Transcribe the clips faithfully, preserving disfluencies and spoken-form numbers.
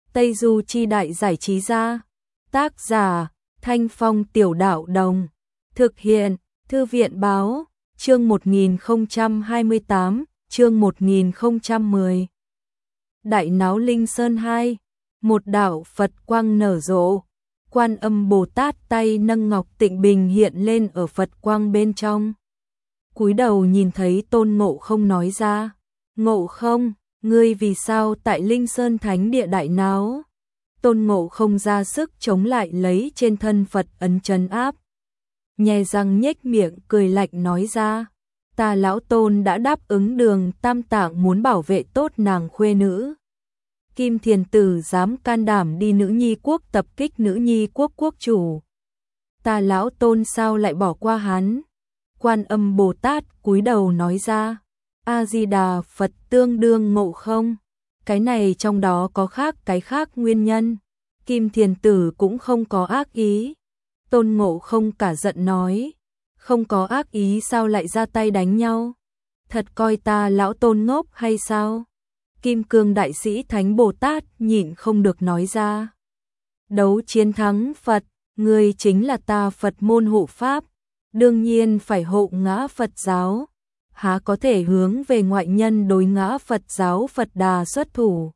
Tây Du Chi Đại Giải Trí Gia. Tác giả Thanh Phong Tiểu Đạo Đồng. Thực hiện Thư viện Báo. Chương một nghìn không trăm hai mươi tám, chương một nghìn không trăm mười. Đại Náo Linh Sơn hai. Một đạo Phật quang nở rộ. Quan Âm Bồ Tát tay nâng ngọc tịnh bình hiện lên ở Phật quang bên trong. Cúi đầu nhìn thấy Tôn Ngộ Không nói ra: "Ngộ Không, ngươi vì sao tại Linh Sơn Thánh Địa đại náo?" Tôn Ngộ Không ra sức chống lại lấy trên thân Phật ấn trấn áp. Nhè răng nhếch miệng cười lạnh nói ra: "Ta lão Tôn đã đáp ứng Đường Tam Tạng muốn bảo vệ tốt nàng khuê nữ. Kim Thiền Tử dám can đảm đi nữ nhi quốc tập kích nữ nhi quốc quốc chủ. Ta lão Tôn sao lại bỏ qua hắn?" Quan Âm Bồ Tát cúi đầu nói ra: "A Di Đà Phật, tương đương Ngộ Không. Cái này trong đó có khác cái khác nguyên nhân. Kim Thiền Tử cũng không có ác ý." Tôn Ngộ Không cả giận nói: "Không có ác ý sao lại ra tay đánh nhau? Thật coi ta lão Tôn ngốc hay sao?" Kim Cương Đại Sĩ Thánh Bồ Tát nhịn không được nói ra: "Đấu chiến thắng Phật, ngươi chính là ta Phật môn hộ pháp, đương nhiên phải hộ ngã Phật giáo, há có thể hướng về ngoại nhân đối ngã Phật giáo Phật Đà xuất thủ."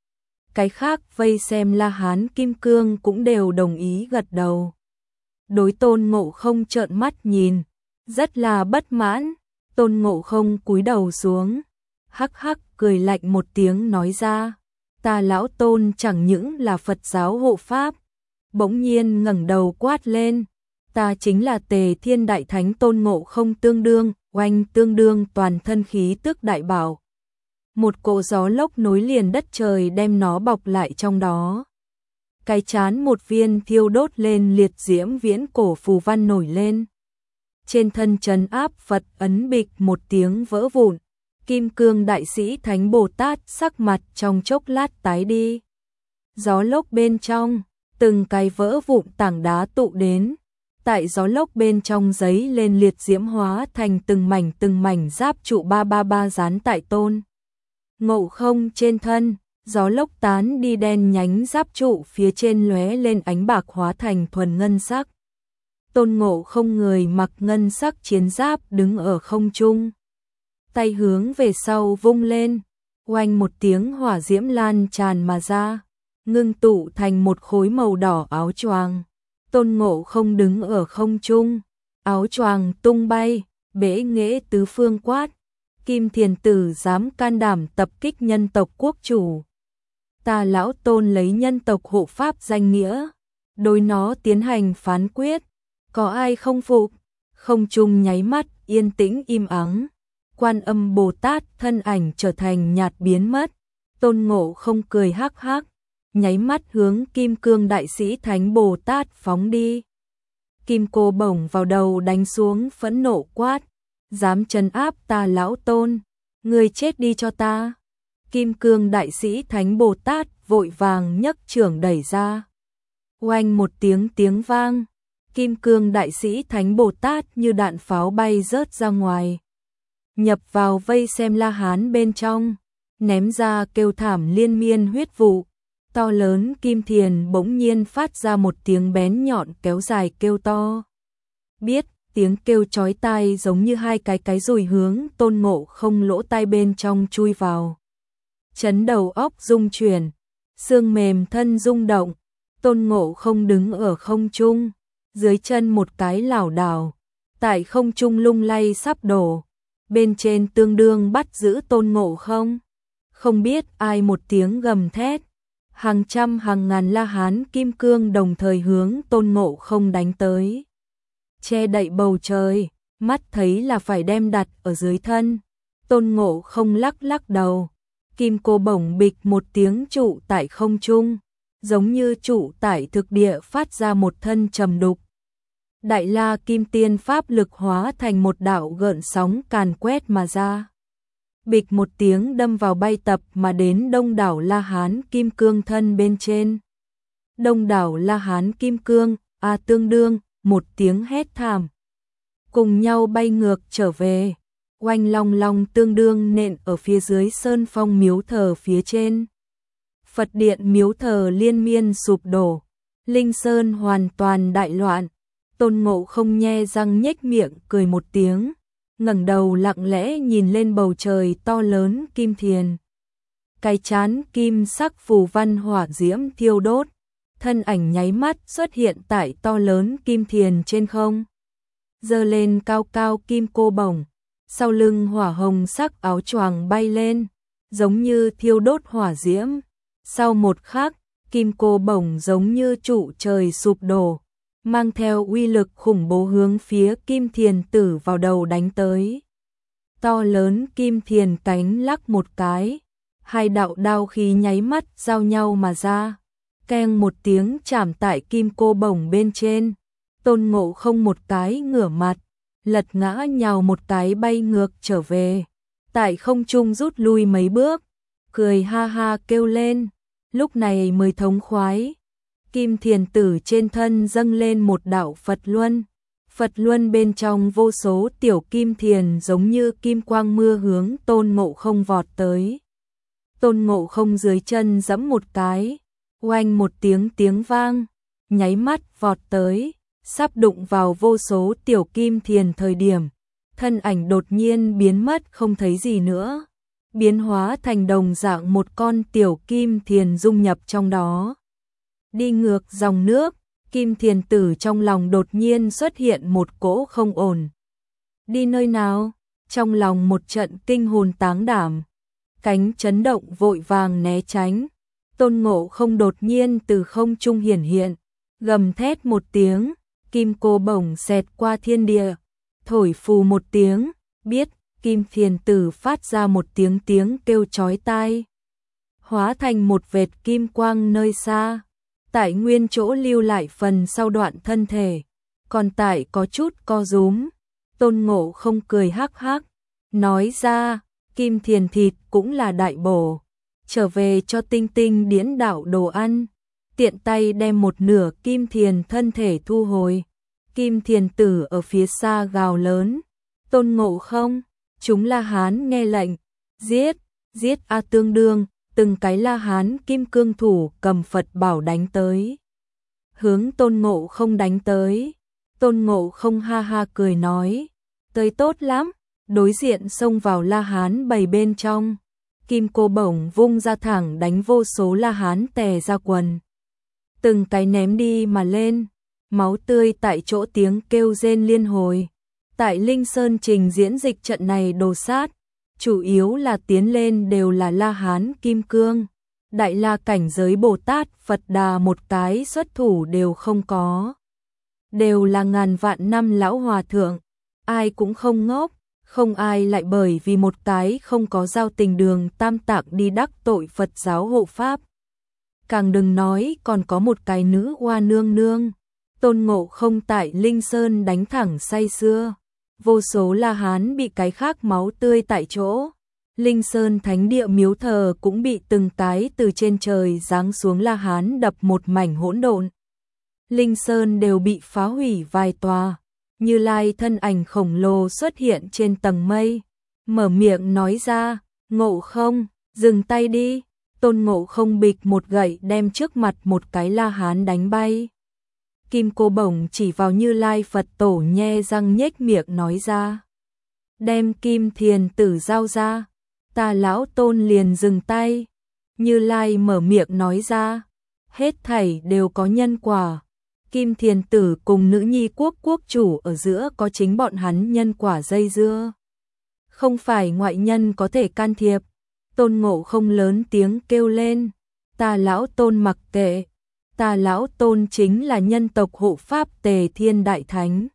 Cái khác vây xem La Hán Kim Cương cũng đều đồng ý gật đầu. Đối Tôn Ngộ Không trợn mắt nhìn, rất là bất mãn. Tôn Ngộ Không cúi đầu xuống, hắc hắc cười lạnh một tiếng nói ra: "Ta lão Tôn chẳng những là Phật giáo hộ pháp." Bỗng nhiên ngẩng đầu quát lên: "Ta chính là Tề Thiên Đại Thánh Tôn Ngộ Không tương đương." Oanh, tương đương toàn thân khí tức đại bảo. Một cỗ gió lốc nối liền đất trời đem nó bọc lại trong đó. Cái chán một viên thiêu đốt lên liệt diễm viễn cổ phù văn nổi lên. Trên thân trấn áp Phật ấn bịch một tiếng vỡ vụn. Kim Cương Đại Sĩ Thánh Bồ Tát sắc mặt trong chốc lát tái đi. Gió lốc bên trong, từng cái vỡ vụn tảng đá tụ đến. Tại gió lốc bên trong giấy lên liệt diễm hóa thành từng mảnh từng mảnh giáp trụ ba ba ba dán tại Tôn Ngộ Không trên thân. Gió lốc tán đi đen nhánh giáp trụ phía trên lóe lên ánh bạc hóa thành thuần ngân sắc. Tôn Ngộ Không người mặc ngân sắc chiến giáp đứng ở không trung. Tay hướng về sau vung lên, oanh một tiếng hỏa diễm lan tràn mà ra, ngưng tụ thành một khối màu đỏ áo choàng. Tôn Ngộ Không đứng ở không trung, áo choàng tung bay, bể nghễ tứ phương quát: "Kim Thiền Tử dám can đảm tập kích nhân tộc quốc chủ. Ta lão Tôn lấy nhân tộc hộ pháp danh nghĩa, đối nó tiến hành phán quyết. Có ai không phục?" Không trung nháy mắt yên tĩnh im ắng. Quan Âm Bồ Tát thân ảnh trở thành nhạt biến mất. Tôn Ngộ Không cười hắc hắc, nháy mắt hướng Kim Cương Đại Sĩ Thánh Bồ Tát phóng đi. Kim cô bổng vào đầu đánh xuống phẫn nộ quát: "Dám trấn áp ta lão Tôn, ngươi chết đi cho ta." Kim Cương Đại Sĩ Thánh Bồ Tát vội vàng nhấc trưởng đẩy ra. Oanh một tiếng tiếng vang, Kim Cương Đại Sĩ Thánh Bồ Tát như đạn pháo bay rớt ra ngoài, nhập vào vây xem La Hán bên trong, ném ra kêu thảm liên miên huyết vụ. To lớn Kim Thiền bỗng nhiên phát ra một tiếng bén nhọn kéo dài kêu to. Biết, tiếng kêu chói tai giống như hai cái cái dùi hướng Tôn Ngộ Không lỗ tai bên trong chui vào. Chấn đầu óc rung chuyển, xương mềm thân rung động. Tôn Ngộ Không đứng ở không trung, dưới chân một cái lảo đảo, tại không trung lung lay sắp đổ. Bên trên tương đương bắt giữ Tôn Ngộ Không. Không biết ai một tiếng gầm thét, hàng trăm hàng ngàn La Hán Kim Cương đồng thời hướng Tôn Ngộ Không đánh tới. Che đậy bầu trời, mắt thấy là phải đem đặt ở dưới thân. Tôn Ngộ Không lắc lắc đầu, kim cô bổng bịch một tiếng trụ tại không trung, giống như trụ tại thực địa phát ra một thân trầm đục. Đại La Kim Tiên pháp lực hóa thành một đạo gợn sóng càn quét mà ra. Bịch một tiếng đâm vào bay tập mà đến đông đảo La Hán Kim Cương thân bên trên. Đông đảo La Hán Kim Cương, a tương đương, một tiếng hét thảm. Cùng nhau bay ngược trở về, oanh long long tương đương nện ở phía dưới sơn phong miếu thờ phía trên. Phật điện miếu thờ liên miên sụp đổ, Linh Sơn hoàn toàn đại loạn. Tôn Ngộ Không nhe răng nhếch miệng cười một tiếng, ngẩng đầu lặng lẽ nhìn lên bầu trời to lớn kim thiền. Cái chán kim sắc phù văn hỏa diễm thiêu đốt, thân ảnh nháy mắt xuất hiện tại to lớn kim thiền trên không. Giơ lên cao cao kim cô bổng, sau lưng hỏa hồng sắc áo choàng bay lên, giống như thiêu đốt hỏa diễm. Sau một khắc, kim cô bổng giống như trụ trời sụp đổ, mang theo uy lực khủng bố hướng phía kim thiền tử vào đầu đánh tới. To lớn kim thiền cánh lắc một cái, hai đạo đao khí nháy mắt giao nhau mà ra, keng một tiếng chạm tại kim cô bổng bên trên. Tôn Ngộ Không một cái ngửa mặt, lật ngã nhào một cái bay ngược trở về, tại không trung rút lui mấy bước, cười ha ha kêu lên, lúc này mới thống khoái. Kim thiền tử trên thân dâng lên một đạo Phật luân, Phật luân bên trong vô số tiểu kim thiền giống như kim quang mưa hướng Tôn Ngộ Không vọt tới. Tôn Ngộ Không dưới chân giẫm một cái, oanh một tiếng tiếng vang, nháy mắt vọt tới, sắp đụng vào vô số tiểu kim thiền thời điểm, thân ảnh đột nhiên biến mất không thấy gì nữa, biến hóa thành đồng dạng một con tiểu kim thiền dung nhập trong đó. Đi ngược dòng nước, kim thiền tử trong lòng đột nhiên xuất hiện một cỗ không ổn. Đi nơi nào? Trong lòng một trận kinh hồn táng đảm, cánh chấn động vội vàng né tránh. Tôn Ngộ Không đột nhiên từ không trung hiển hiện, gầm thét một tiếng, kim cô bổng xẹt qua thiên địa, thổi phù một tiếng, biết kim thiền tử phát ra một tiếng tiếng kêu chói tai, hóa thành một vệt kim quang nơi xa, tại nguyên chỗ lưu lại phần sau đoạn thân thể, còn tại có chút co rúm. Tôn Ngộ Không cười hắc hắc, nói ra, kim thiền thịt cũng là đại bổ, trở về cho tinh tinh điển đạo đồ ăn, tiện tay đem một nửa kim thiền thân thể thu hồi. Kim thiền tử ở phía xa gào lớn, Tôn Ngộ Không, chúng La Hán nghe lệnh, giết, giết a tương đương, từng cái La Hán kim cương thủ cầm Phật bảo đánh tới. Hướng Tôn Ngộ Không đánh tới, Tôn Ngộ Không ha ha cười nói, tới tốt lắm, đối diện xông vào La Hán bầy bên trong, kim cô bổng vung ra thẳng đánh vô số La Hán tè ra quần. Từng cái ném đi mà lên, máu tươi tại chỗ tiếng kêu rên liên hồi. Tại Linh Sơn trình diễn dịch trận này đồ sát, chủ yếu là tiến lên đều là La Hán kim cương, đại la cảnh giới Bồ Tát Phật Đà một cái xuất thủ đều không có. Đều là ngàn vạn năm lão hòa thượng, ai cũng không ngốc, không ai lại bởi vì một cái không có giao tình đường tam tạng đi đắc tội Phật giáo hộ pháp. Càng đừng nói còn có một cái nữ hoa nương nương. Tôn Ngộ Không tại Linh Sơn đánh thẳng say sưa, vô số La Hán bị cái khác máu tươi tại chỗ. Linh Sơn thánh địa miếu thờ cũng bị từng cái từ trên trời giáng xuống La Hán đập một mảnh hỗn độn. Linh Sơn đều bị phá hủy vài tòa. Như Lai thân ảnh khổng lồ xuất hiện trên tầng mây, mở miệng nói ra, Ngộ Không, dừng tay đi. Tôn Ngộ Không bịch một gậy đem trước mặt một cái La Hán đánh bay. Kim cô bổng chỉ vào Như Lai Phật tổ nhe răng nhếch miệng nói ra, đem kim thiền tử giao ra, ta lão Tôn liền dừng tay. Như Lai mở miệng nói ra, hết thảy đều có nhân quả, kim thiền tử cùng nữ nhi quốc quốc chủ ở giữa có chính bọn hắn nhân quả dây dưa, không phải ngoại nhân có thể can thiệp. Tôn Ngộ Không lớn tiếng kêu lên, ta lão Tôn mặc kệ, ta lão Tôn chính là nhân tộc hộ pháp Tề Thiên Đại Thánh.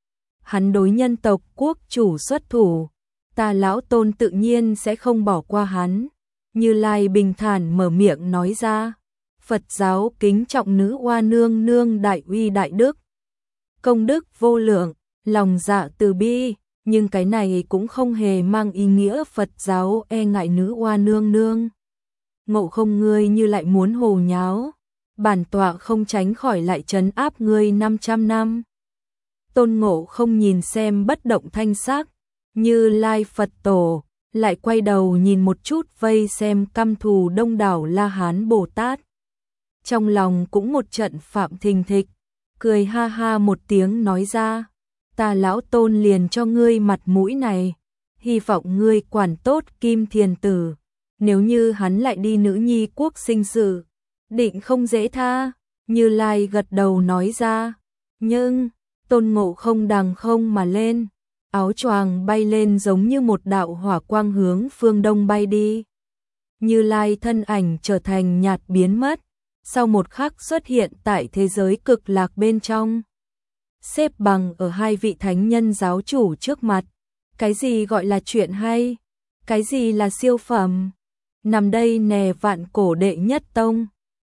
Hắn đối nhân tộc quốc chủ xuất thủ, ta lão Tôn tự nhiên sẽ không bỏ qua hắn. Như Lai bình thản mở miệng nói ra, Phật giáo kính trọng nữ hoa nương nương đại uy đại đức, công đức vô lượng, lòng dạ từ bi, nhưng cái này cũng không hề mang ý nghĩa Phật giáo e ngại nữ hoa nương nương. Ngộ Không ngươi như lại muốn hồ nháo, bản tọa không tránh khỏi lại trấn áp ngươi năm trăm năm. Tôn Ngộ Không nhìn xem bất động thanh sắc, Như Lai Phật tổ, lại quay đầu nhìn một chút vây xem căm thù đông đảo La Hán Bồ Tát. Trong lòng cũng một trận phạm thình thịch, cười ha ha một tiếng nói ra, ta lão tôn liền cho ngươi mặt mũi này, hy vọng ngươi quản tốt Kim Thiền Tử, nếu như hắn lại đi nữ nhi quốc sinh sự, định không dễ tha. Như Lai gật đầu nói ra, nhưng Tôn Ngộ Không đằng không mà lên, áo choàng bay lên giống như một đạo hỏa quang hướng phương đông bay đi. Như Lai thân ảnh trở thành nhạt biến mất, sau một khắc xuất hiện tại thế giới cực lạc bên trong. Xếp bằng ở hai vị thánh nhân giáo chủ trước mặt, cái gì gọi là chuyện hay, cái gì là siêu phẩm, nằm đây nè vạn cổ đệ nhất tông.